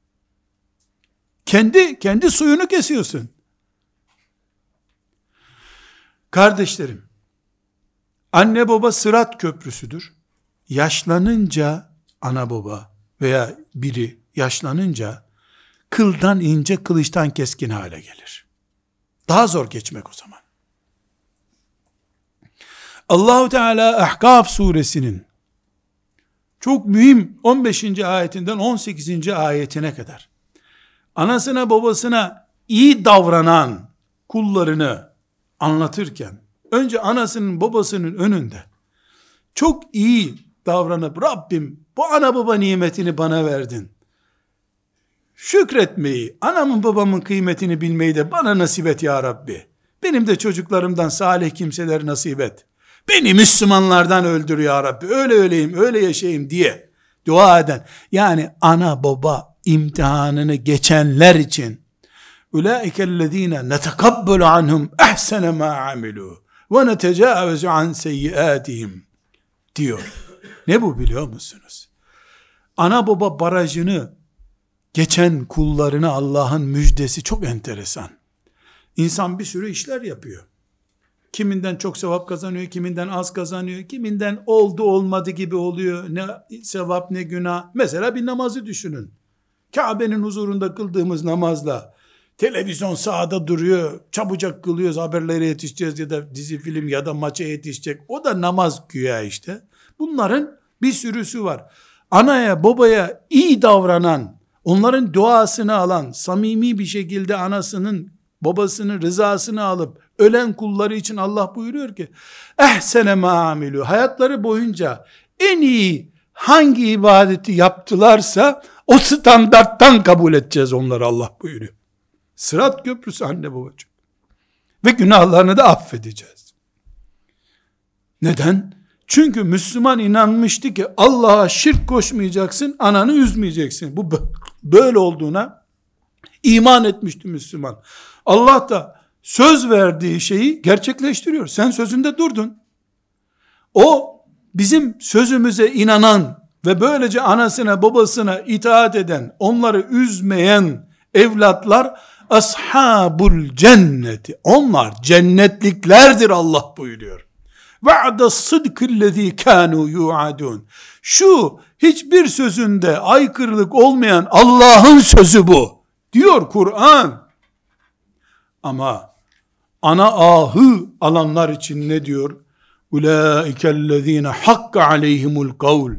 Kendi suyunu kesiyorsun. Kardeşlerim, anne baba sırat köprüsüdür. Yaşlanınca ana baba veya biri yaşlanınca kıldan ince, kılıçtan keskin hale gelir. Daha zor geçmek o zaman. Allahu Teala Ahkaf suresinin çok mühim 15. ayetinden 18. ayetine kadar anasına babasına iyi davranan kullarını anlatırken önce anasının babasının önünde çok iyi davranıp Rabbim bu ana baba nimetini bana verdin, şükretmeyi, anamın babamın kıymetini bilmeyi de bana nasip et ya Rabbi. Benim de çocuklarımdan salih kimseler nasip et. Beni Müslümanlardan öldür ya Rabbi. Öyle öleyim, öyle yaşayayım diye dua eden, yani ana baba imtihanını geçenler için ulaikellezine netekabbalu anhum ahsene ma amilu ve netecavüzü an seyyiatihim diyor. Ne bu biliyor musunuz? Ana baba barajını geçen kullarına Allah'ın müjdesi çok enteresan. İnsan bir sürü işler yapıyor. Kiminden çok sevap kazanıyor, kiminden az kazanıyor, kiminden oldu olmadı gibi oluyor. Ne sevap ne günah. Mesela bir namazı düşünün. Kabe'nin huzurunda kıldığımız namazla televizyon sağda duruyor, çabucak kılıyoruz, haberlere yetişeceğiz ya da dizi film ya da maça yetişecek. O da namaz güya işte. Bunların bir sürüsü var. Anaya babaya iyi davranan, onların duasını alan, samimi bir şekilde anasının babasının rızasını alıp ölen kulları için Allah buyuruyor ki ehsene ma amilu, hayatları boyunca en iyi hangi ibadeti yaptılarsa o standarttan kabul edeceğiz onları, Allah buyuruyor. Sırat köprüsü anne babacığım. Ve günahlarını da affedeceğiz. Neden? Çünkü Müslüman inanmıştı ki Allah'a şirk koşmayacaksın, ananı üzmeyeceksin. Bu böyle olduğuna iman etmişti Müslüman. Allah da söz verdiği şeyi gerçekleştiriyor. Sen sözünde durdun. O bizim sözümüze inanan ve böylece anasına babasına itaat eden, onları üzmeyen evlatlar ashabul cenneti. Onlar cennetliklerdir Allah buyuruyor. Va'da sıdkillezî kânû yu'adûn. Şu hiçbir sözünde aykırılık olmayan Allah'ın sözü bu diyor Kur'an. Ama ana ahı alanlar için ne diyor? Ulaikellezîne hakka aleyhimul kavl.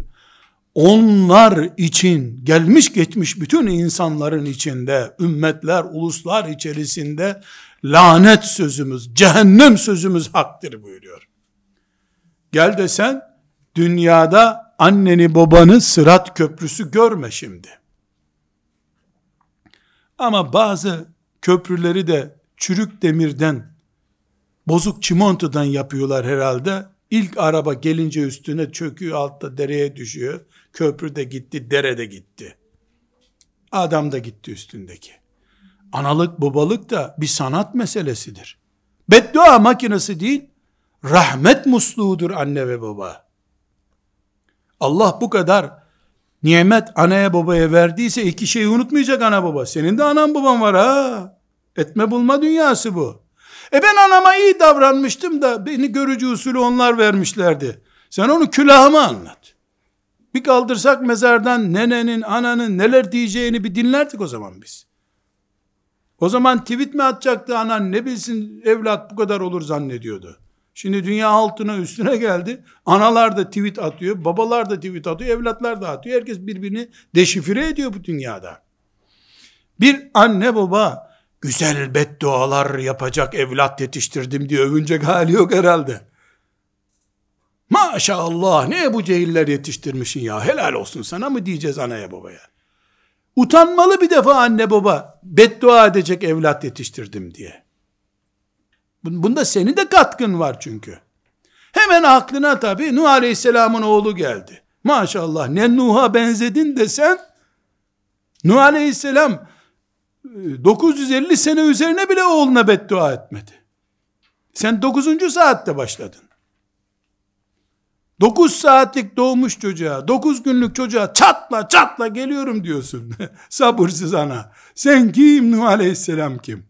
Onlar için, gelmiş geçmiş bütün insanların içinde, ümmetler, uluslar içerisinde lanet sözümüz, cehennem sözümüz haktır buyuruyor. Gel de sen dünyada anneni babanı sırat köprüsü görme şimdi. Ama bazı köprüleri de çürük demirden, bozuk çimentodan yapıyorlar herhalde. İlk araba gelince üstüne çöküyor, altta dereye düşüyor. Köprü de gitti, dere de gitti. Adam da gitti üstündeki. Analık babalık da bir sanat meselesidir. Beddua makinesi değil, rahmet musluğudur anne ve baba. Allah bu kadar nimet anaya babaya verdiyse iki şeyi unutmayacak ana baba. Senin de anan baban var ha. Etme bulma dünyası bu. Ben anama iyi davranmıştım da beni görücü usulü onlar vermişlerdi. Sen onu külahıma anlat. Bir kaldırsak mezardan nenenin, ananın neler diyeceğini bir dinlerdik o zaman biz. O zaman tweet mi atacaktı anan, ne bilsin evlat bu kadar olur zannediyordu. Şimdi dünya altına üstüne geldi. Analar da tweet atıyor, babalar da tweet atıyor, evlatlar da atıyor. Herkes birbirini deşifre ediyor bu dünyada. Bir anne baba güzel beddualar yapacak evlat yetiştirdim diye övünecek hali yok herhalde. Maşallah ne Ebu Cehiller yetiştirmişsin ya, helal olsun sana mı diyeceğiz anaya babaya? Utanmalı bir defa anne baba beddua edecek evlat yetiştirdim diye. Bunda senin de katkın var çünkü. Hemen aklına tabii Nuh Aleyhisselam'ın oğlu geldi. Maşallah ne Nuh'a benzedin desen, Nuh Aleyhisselam 950 sene üzerine bile oğluna beddua etmedi. Sen 9. saatte başladın. 9 saatlik doğmuş çocuğa, 9 günlük çocuğa çatla çatla geliyorum diyorsun. Sabırsız ana. Sen kim? Nuh Aleyhisselam kim?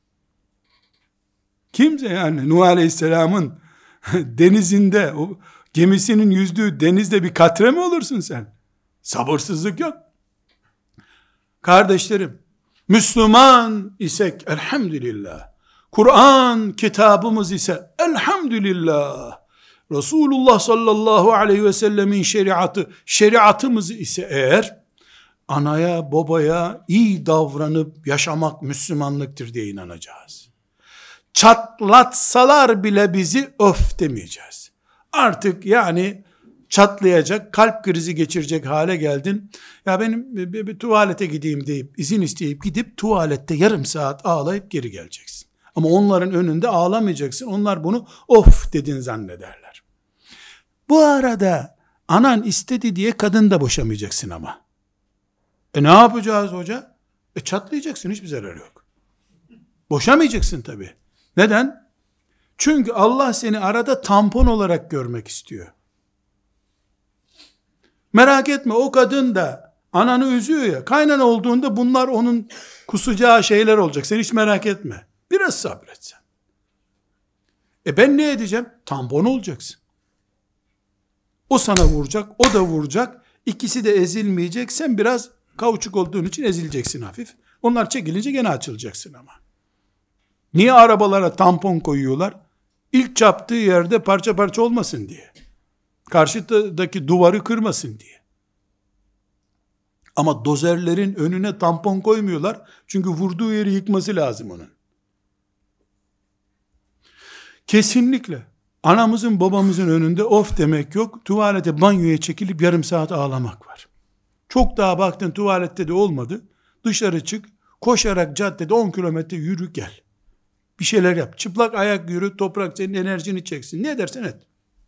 Kimse yani Nuh Aleyhisselam'ın denizinde, o gemisinin yüzdüğü denizde bir katre mi olursun sen? Sabırsızlık yok. Kardeşlerim, Müslüman isek elhamdülillah, Kur'an kitabımız ise elhamdülillah, Resulullah sallallahu aleyhi ve sellemin şeriatımız ise eğer, anaya babaya iyi davranıp yaşamak Müslümanlıktır diye inanacağız. Çatlatsalar bile bizi öf demeyeceğiz. Artık yani çatlayacak, kalp krizi geçirecek hale geldin. Ya benim bir tuvalete gideyim deyip, izin isteyip gidip tuvalette yarım saat ağlayıp geri geleceksin. Ama onların önünde ağlamayacaksın. Onlar bunu of dedin zannederler. Bu arada anan istedi diye kadın da boşamayacaksın ama. Ne yapacağız hoca? Çatlayacaksın, hiçbir zararı yok. Boşamayacaksın tabii. Neden? Çünkü Allah seni arada tampon olarak görmek istiyor. Merak etme, o kadın da ananı üzüyor ya, kaynana olduğunda bunlar onun kusacağı şeyler olacak. Sen hiç merak etme. Biraz sabret sen. Ben ne edeceğim? Tampon olacaksın. O sana vuracak, o da vuracak. İkisi de ezilmeyecek. Sen biraz kauçuk olduğun için ezileceksin hafif. Onlar çekilince gene açılacaksın ama. Niye arabalara tampon koyuyorlar? İlk çarptığı yerde parça parça olmasın diye. Karşıdaki duvarı kırmasın diye. Ama dozerlerin önüne tampon koymuyorlar. Çünkü vurduğu yeri yıkması lazım onun. Kesinlikle anamızın babamızın önünde of demek yok. Tuvalete, banyoya çekilip yarım saat ağlamak var. Çok daha baktın tuvalette de olmadı. Dışarı çık, koşarak caddede 10 kilometre yürü gel. Bir şeyler yap. Çıplak ayak yürü, toprak senin enerjini çeksin. Ne edersen et.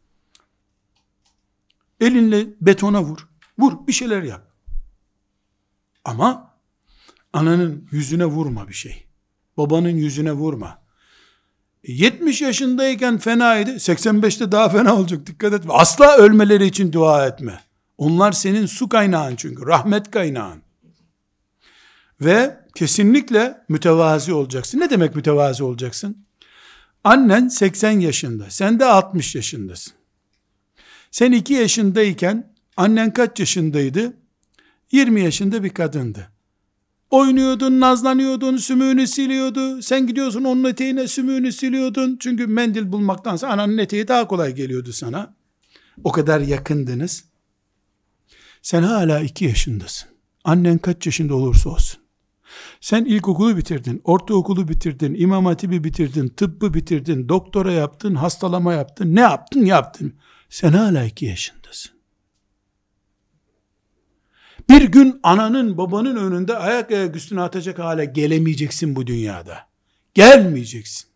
Elinle betona vur. Vur, bir şeyler yap. Ama ananın yüzüne vurma bir şey. Babanın yüzüne vurma. 70 yaşındayken fenaydı. 85'te daha fena olacak. Dikkat etme. Asla ölmeleri için dua etme. Onlar senin su kaynağın çünkü. Rahmet kaynağın. Ve kesinlikle mütevazi olacaksın. Ne demek mütevazi olacaksın? Annen 80 yaşında. Sen de 60 yaşındasın. Sen 2 yaşındayken annen kaç yaşındaydı? 20 yaşında bir kadındı. Oynuyordun, nazlanıyordun, sümüğünü siliyordu. Sen gidiyorsun onun eteğine, sümüğünü siliyordun. Çünkü mendil bulmaktansa ananın eteği daha kolay geliyordu sana. O kadar yakındınız. Sen hala 2 yaşındasın. Annen kaç yaşında olursa olsun. Sen ilkokulu bitirdin, ortaokulu bitirdin, İmam Hatip'i bitirdin, tıbbı bitirdin, doktora yaptın, hastalama yaptın. Ne yaptın? Yaptın. Sen hala 2 yaşındasın. Bir gün ananın babanın önünde ayak üstüne atacak hale gelemeyeceksin bu dünyada. Gelmeyeceksin.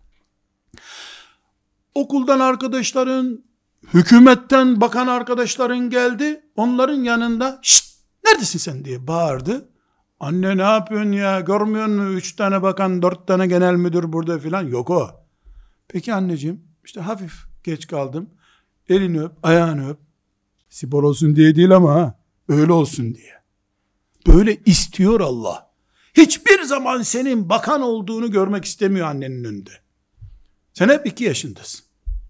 Okuldan arkadaşların, hükümetten bakan arkadaşların geldi. Onların yanında şşt neredesin sen diye bağırdı. Anne ne yapıyorsun ya, görmüyor musun 3 tane bakan 4 tane genel müdür burada filan. Yok o. Peki anneciğim, işte hafif geç kaldım. Elini öp, ayağını öp. Spor olsun diye değil ama öyle olsun diye. Böyle istiyor Allah. Hiçbir zaman senin bakan olduğunu görmek istemiyor annenin önünde. Sen hep 2 yaşındasın.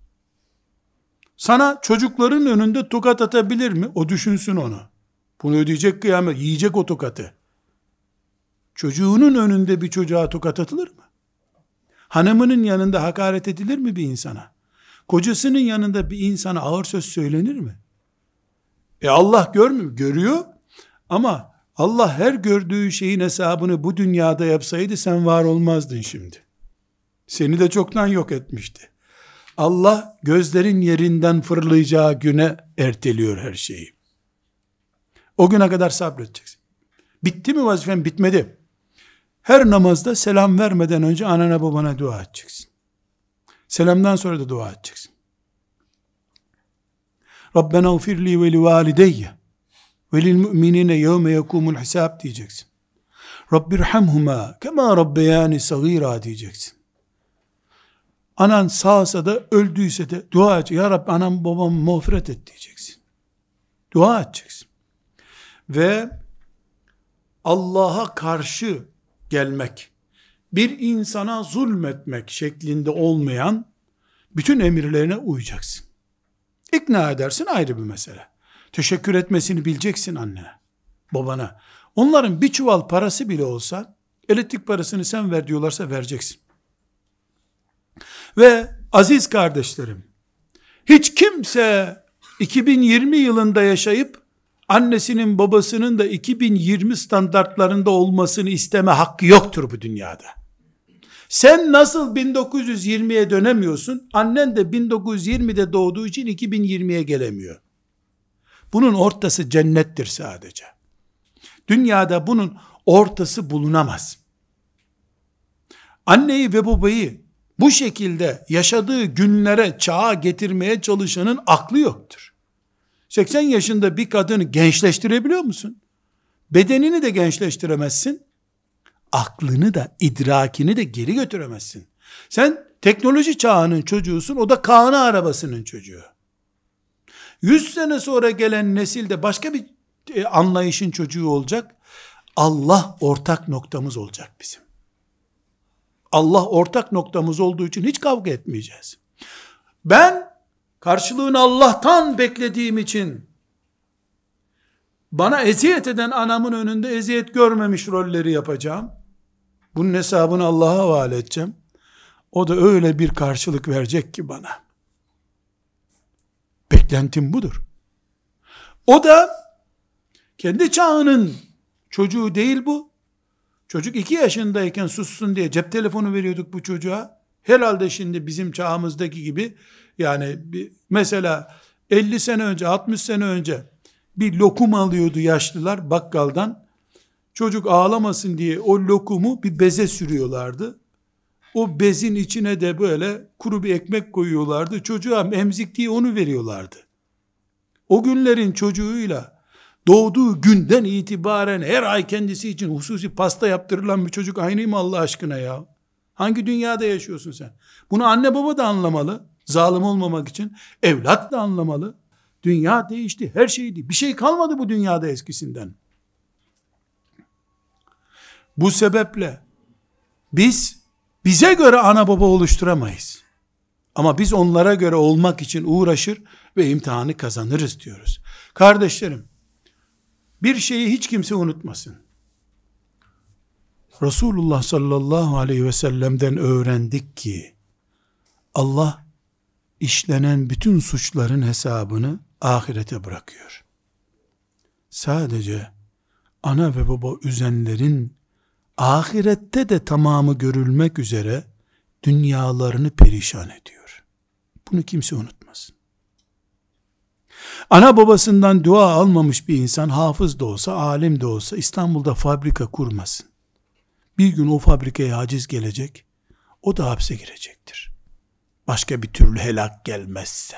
Sana çocukların önünde tokat atabilir mi? O düşünsün onu. Bunu ödeyecek kıyamet. Yiyecek o tokatı. Çocuğunun önünde bir çocuğa tokat atılır mı? Hanımının yanında hakaret edilir mi bir insana? Kocasının yanında bir insana ağır söz söylenir mi? Allah görmüyor. Görüyor ama Allah her gördüğü şeyin hesabını bu dünyada yapsaydı sen var olmazdın şimdi. Seni de çoktan yok etmişti. Allah gözlerin yerinden fırlayacağı güne erteliyor her şeyi. O güne kadar sabredeceksin. Bitti mi vazifen? Bitmedi. Her namazda selam vermeden önce anana babana dua edeceksin. Selamdan sonra da dua edeceksin. Rabbena ufirli ve li valideyye ve lil mu'minine yevme yekumul hisab diyeceksin. Rabbirhamhuma kema rabbeyani sagira diyeceksin. Anan sağsa da öldüyse de dua edeceksin. Ya Rabbi anam babam mağfiret et diyeceksin. Dua edeceksin. Ve Allah'a karşı gelmek, bir insana zulmetmek şeklinde olmayan bütün emirlerine uyacaksın. İkna edersin, ayrı bir mesele. Teşekkür etmesini bileceksin annene, babana. Onların bir çuval parası bile olsa, elektrik parasını sen ver diyorlarsa vereceksin. Ve aziz kardeşlerim, hiç kimse 2020 yılında yaşayıp annesinin babasının da 2020 standartlarında olmasını isteme hakkı yoktur bu dünyada. Sen nasıl 1920'ye dönemiyorsun? Annen de 1920'de doğduğu için 2020'ye gelemiyor. Bunun ortası cennettir sadece. Dünyada bunun ortası bulunamaz. Anneyi ve babayı bu şekilde yaşadığı günlere, çağa getirmeye çalışanın aklı yoktur. 80 yaşında bir kadını gençleştirebiliyor musun? Bedenini de gençleştiremezsin. Aklını da, idrakini de geri götüremezsin. Sen teknoloji çağının çocuğusun, o da Kaan'ı arabasının çocuğu. 100 sene sonra gelen nesilde başka bir anlayışın çocuğu olacak. Allah ortak noktamız olacak bizim. Allah ortak noktamız olduğu için hiç kavga etmeyeceğiz. Ben karşılığını Allah'tan beklediğim için bana eziyet eden anamın önünde eziyet görmemiş rolleri yapacağım. Bunun hesabını Allah'a havale edeceğim. O da öyle bir karşılık verecek ki bana. Beklentim budur. O da kendi çağının çocuğu değil bu. Çocuk 2 yaşındayken sussun diye cep telefonu veriyorduk bu çocuğa. Herhalde şimdi bizim çağımızdaki gibi, yani mesela 50 sene önce, 60 sene önce bir lokum alıyordu yaşlılar bakkaldan. Çocuk ağlamasın diye o lokumu bir beze sürüyorlardı. O bezin içine de böyle kuru bir ekmek koyuyorlardı. Çocuğa emzik diye onu veriyorlardı. O günlerin çocuğuyla doğduğu günden itibaren her ay kendisi için hususi pasta yaptırılan bir çocuk aynı mı Allah aşkına ya? Hangi dünyada yaşıyorsun sen? Bunu anne baba da anlamalı. Zalim olmamak için. Evlat da anlamalı. Dünya değişti. Her şey değil. Bir şey kalmadı bu dünyada eskisinden. Bu sebeple biz bize göre ana baba oluşturamayız. Ama biz onlara göre olmak için uğraşır ve imtihanı kazanırız diyoruz. Kardeşlerim, bir şeyi hiç kimse unutmasın. Resulullah sallallahu aleyhi ve sellem'den öğrendik ki Allah işlenen bütün suçların hesabını ahirete bırakıyor. Sadece ana ve baba üzenlerin ahirette de tamamı görülmek üzere dünyalarını perişan ediyor. Bunu kimse unutmasın. Ana babasından dua almamış bir insan, hafız da olsa, alim de olsa İstanbul'da fabrika kurmasın. Bir gün o fabrikaya haciz gelecek, o da hapse girecektir. Başka bir türlü helak gelmezse.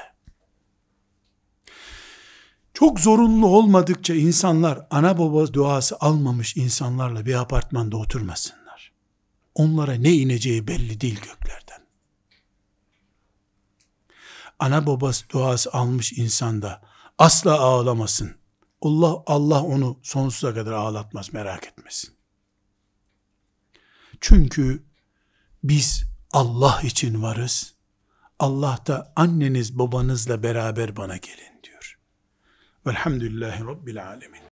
Çok zorunlu olmadıkça insanlar ana baba duası almamış insanlarla bir apartmanda oturmasınlar. Onlara ne ineceği belli değil göklerden. Ana babası duası almış insanda asla ağlamasın. Allah onu sonsuza kadar ağlatmaz, merak etmesin. Çünkü biz Allah için varız. Allah da anneniz babanızla beraber bana gelin diyor. Velhamdülillahi Rabbil alemin.